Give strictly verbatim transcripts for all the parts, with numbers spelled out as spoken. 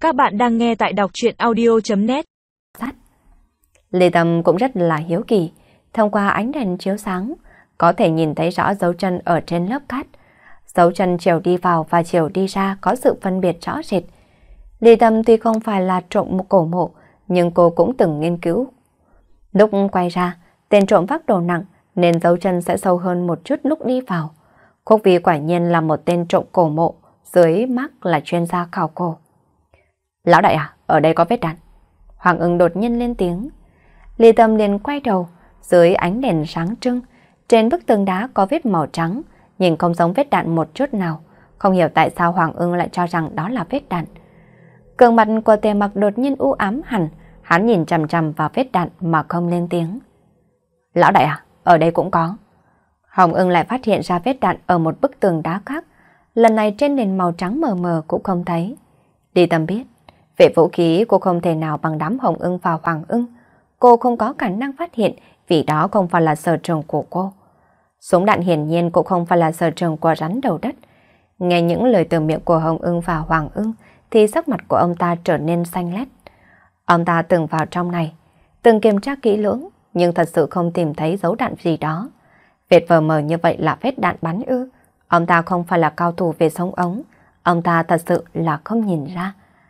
Các bạn đang nghe tại đọc truyện audio chấm net. Lê Tâm cũng rất là hiếu kỳ, thông qua ánh đèn chiếu sáng, có thể nhìn thấy rõ dấu chân ở trên lớp cát. Dấu chân chiều đi vào và chiều đi ra có sự phân biệt rõ rệt. Lê Tâm tuy không phải là trộm một cổ mộ, nhưng cô cũng từng nghiên cứu. Lúc quay ra, tên trộm vác đồ nặng nên dấu chân sẽ sâu hơn một chút lúc đi vào. Khúc Vi quả nhiên là một tên trộm cổ mộ, dưới mác là chuyên gia khảo cổ. Lão đại à, ở đây có vết đạn. Hoàng Ưng đột nhiên lên tiếng. Lê Tâm liền quay đầu, dưới ánh đèn sáng trưng, trên bức tường đá có vết màu trắng, nhìn không giống vết đạn một chút nào. Không hiểu tại sao Hoàng Ưng lại cho rằng đó là vết đạn. Gương mặt của Tề Mặc đột nhiên u ám hẳn, hắn nhìn chằm chằm vào vết đạn mà không lên tiếng. Lão đại à, ở đây cũng có. Hồng Ưng lại phát hiện ra vết đạn ở một bức tường đá khác, lần này trên nền màu trắng mờ mờ cũng không thấy. Lê Tâm biết, về vũ khí cô không thể nào bằng đám Hồng Ưng và Hoàng Ưng. Cô không có khả năng phát hiện vì đó không phải là sở trường của cô. Súng đạn hiển nhiên cũng không phải là sở trường của rắn đầu đất. Nghe những lời từ miệng của Hồng Ưng và Hoàng Ưng thì sắc mặt của ông ta trở nên xanh lét. Ông ta từng vào trong này, từng kiểm tra kỹ lưỡng, nhưng thật sự không tìm thấy dấu đạn gì đó. Vết vờ mờ như vậy là vết đạn bắn ư? Ông ta không phải là cao thủ về súng ống, ông ta thật sự là không nhìn ra.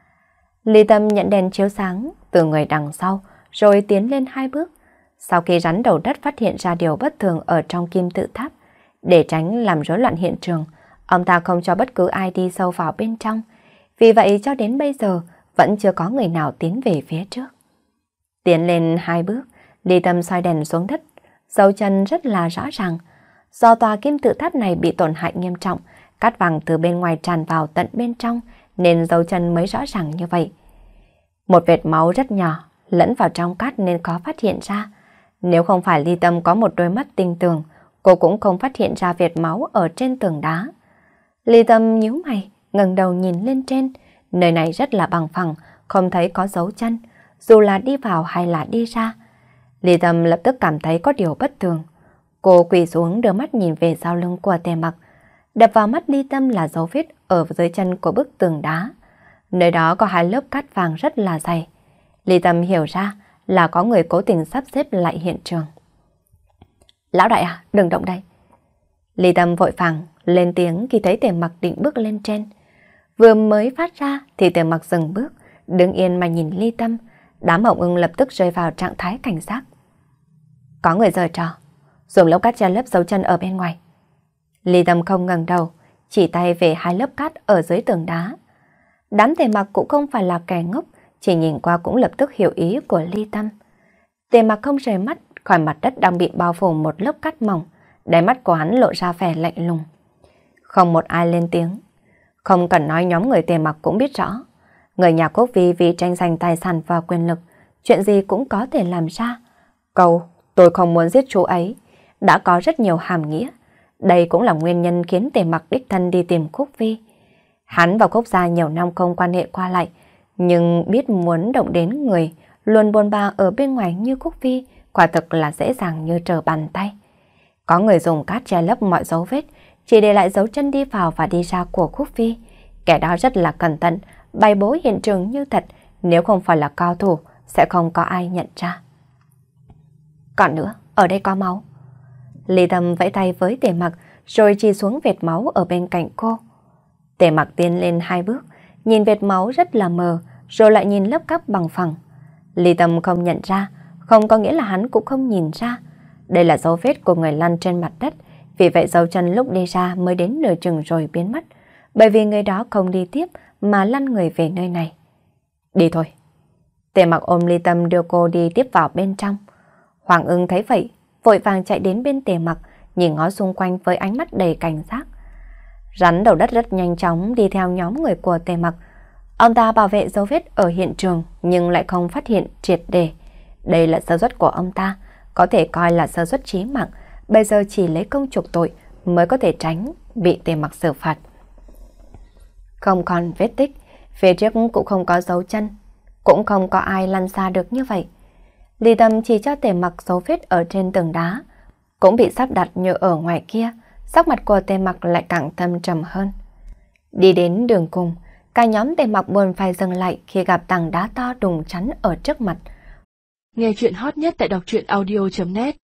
Lý Tâm nhận đèn chiếu sáng từ người đằng sau, rồi tiến lên hai bước. Sau khi rắn đầu đất phát hiện ra điều bất thường ở trong kim tự tháp, để tránh làm rối loạn hiện trường, ông ta không cho bất cứ ai đi sâu vào bên trong. Vì vậy cho đến bây giờ vẫn chưa có người nào tiến về phía trước. Tiến lên hai bước, Lý Tâm soi đèn xuống đất, dấu chân rất là rõ ràng. Do tòa kim tự tháp này bị tổn hại nghiêm trọng, cát vàng từ bên ngoài tràn vào tận bên trong, nên dấu chân mới rõ ràng như vậy. Một vệt máu rất nhỏ lẫn vào trong cát nên khó phát hiện ra. Nếu không phải Lý Tâm có một đôi mắt tinh tường, cô cũng không phát hiện ra vệt máu ở trên tường đá. Lý Tâm nhíu mày, ngẩng đầu nhìn lên trên. Nơi này rất là bằng phẳng, không thấy có dấu chân, dù là đi vào hay là đi ra. Lý Tâm lập tức cảm thấy có điều bất thường. Cô quỳ xuống đưa mắt nhìn về sau lưng của Tề Mặc. Đập vào mắt Lý Tâm là dấu vết ở dưới chân của bức tường đá. Nơi đó có hai lớp cát vàng rất là dày. Lý Tâm hiểu ra là có người cố tình sắp xếp lại hiện trường. Lão đại à, đừng động đây. Lý Tâm vội vàng lên tiếng khi thấy Tề Mặc định bước lên trên. Vừa mới phát ra thì Tề Mặc dừng bước, đứng yên mà nhìn Lý Tâm. Đám Hồng Ưng lập tức rơi vào trạng thái cảnh giác. Có người giở trò, dùng lớp cát che lấp dấu chân ở bên ngoài. Lý Tâm không ngẩng đầu, chỉ tay về hai lớp cát ở dưới tường đá. Đám Tề Mặc cũng không phải là kẻ ngốc, chỉ nhìn qua cũng lập tức hiểu ý của Lý Tâm. Tề Mặc không rời mắt khỏi mặt đất đang bị bao phủ một lớp cát mỏng, đáy mắt của hắn lộ ra vẻ lạnh lùng. Không một ai lên tiếng. Không cần nói, nhóm người Tề Mặc cũng biết rõ. Người nhà Quốc Vi vì tranh giành tài sản và quyền lực, chuyện gì cũng có thể làm ra. Câu tôi không muốn giết chú ấy đã có rất nhiều hàm nghĩa. Đây cũng là nguyên nhân khiến Tề Mặc đích thân đi tìm Quốc Vi. Hắn và Quốc gia nhiều năm không quan hệ qua lại, nhưng biết muốn động đến người luôn bôn ba ở bên ngoài như Quốc Vi, quả thực là dễ dàng như trở bàn tay. Có người dùng cát che lấp mọi dấu vết, chỉ để lại dấu chân đi vào và đi ra của Quốc Vi. Kẻ đó rất là cẩn thận, bày bố hiện trường như thật, nếu không phải là cao thủ sẽ không có ai nhận ra. Còn nữa, ở đây có máu. Lý Tâm vẫy tay với Tề Mặc rồi chỉ xuống vệt máu ở bên cạnh cô. Tề Mặc tiến lên hai bước, nhìn vệt máu rất là mờ, rồi lại nhìn lớp cát bằng phẳng. Lý Tâm không nhận ra, không có nghĩa là hắn cũng không nhìn ra. Đây là dấu vết của người lăn trên mặt đất, vì vậy dấu chân lúc đi ra mới đến nửa chừng rồi biến mất, bởi vì người đó không đi tiếp mà lăn người về nơi này. Đi thôi. Tề Mặc ôm Lý Tâm đưa cô đi tiếp vào bên trong. Hoàng Ưng thấy vậy, vội vàng chạy đến bên Tề Mặc, nhìn ngó xung quanh với ánh mắt đầy cảnh giác. Rắn đầu đất rất nhanh chóng đi theo nhóm người của Tề Mặc. Ông ta bảo vệ dấu vết ở hiện trường nhưng lại không phát hiện triệt để. Đây là sơ suất của ông ta, có thể coi là sơ suất chí mạng. Bây giờ chỉ lấy công chuộc tội mới có thể tránh bị Tề Mặc xử phạt. Không còn vết tích, phía trước cũng không có dấu chân, cũng không có ai lăn xa được như vậy. Lý Tâm chỉ cho Tề Mặc dấu vết ở trên tường đá, cũng bị sắp đặt như ở ngoài kia. Sắc mặt của Tề Mặc lại càng thâm trầm hơn. Đi đến đường cùng, Cả nhóm Tề Mặc buồn phải dừng lại khi gặp tảng đá to đùng chắn ở trước mặt. Nghe chuyện hot nhất tại đọc truyện audio chấm net